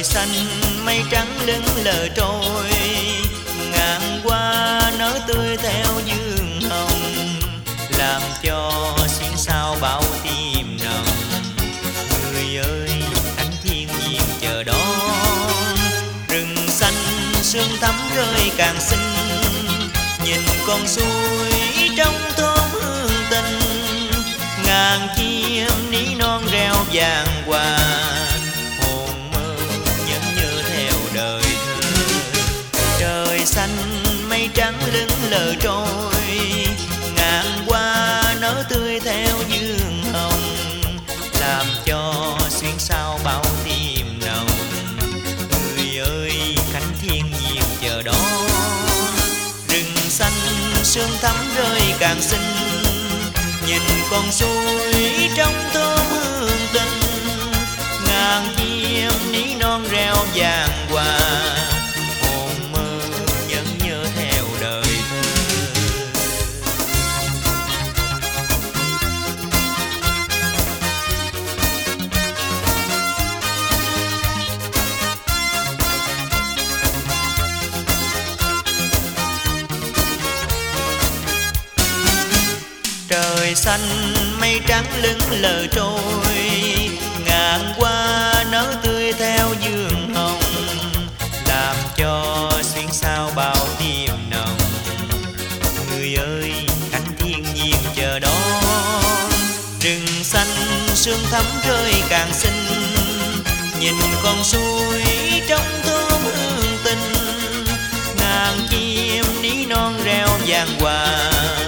xanh mây trắng lững lờ trôi, ngàn hoa nở tươi theo dương hồng, làm cho xuyên sao bao tim nồng. Người ơi cánh thiên nhiên chờ đón, rừng xanh sương thắm rơi càng xinh, nhìn con suối trong thôn hương tình, ngàn chim ní non reo vàng hòa, hồn mơ nhẫn nhơ theo đời thơ. Trời xanh mây trắng lững lờ trôi, ngàn hoa nở tươi theo dương hồng, làm cho xuyên sao bao tim nồng. Người ơi cánh thiên nhiên chờ đón, rừng xanh sương thắm rơi càng xinh, nhìn con suối trong thơm hương tình, ngàn chim ní non reo vàng hòa, hồn mơ nhẫn nhơ theo đời thơ. Trời xanh mây trắng lững lờ trôi, ngàn hoa nở tươi theo dương hồng, làm cho xuyên sao bao tim nồng. Người ơi cánh thiên nhiên chờ đón, rừng xanh sương thắm rơi càng xinh, nhìn con suối trong thơm hương tình, ngàn chim ní non reo vàng hòa,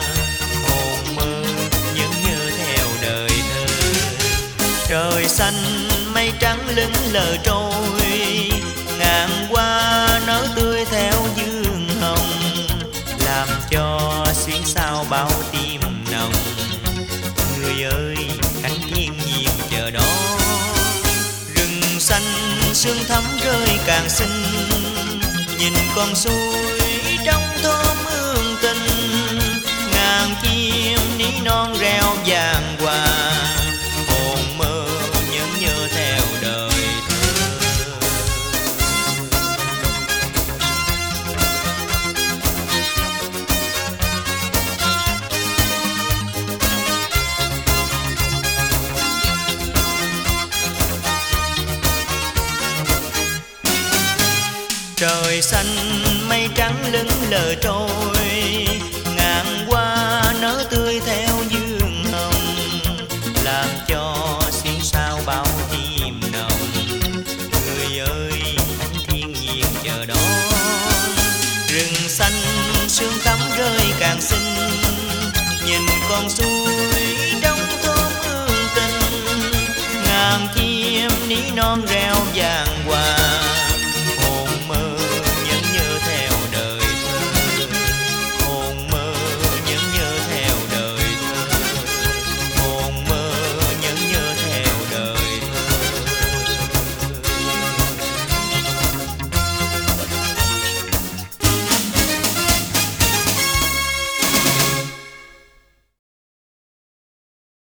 trời xanh mây trắng lững lờ trôi, ngàn hoa nở tươi theo dương hồng, làm cho xuyên sao bao tim nồng. Người ơi cánh thiên nhiên chờ đón, rừng xanh sương thắm rơi càng xinh, nhìn con suối trong thơm hương tình, ngàn chim ní non reo vàng hòa, theo đời thơ. Trời xanh mây trắng lững lờ trôi, ngàn hoa nở tươi theo dương hồng, làm cho xuyên sao bao tim nồng. Người ơi cánh thiên nhiên chờ đón, rừng xanh sương thắm rơi càng xinh, nhìn con suối trong thôn hương tình, ngàn chim ní non reo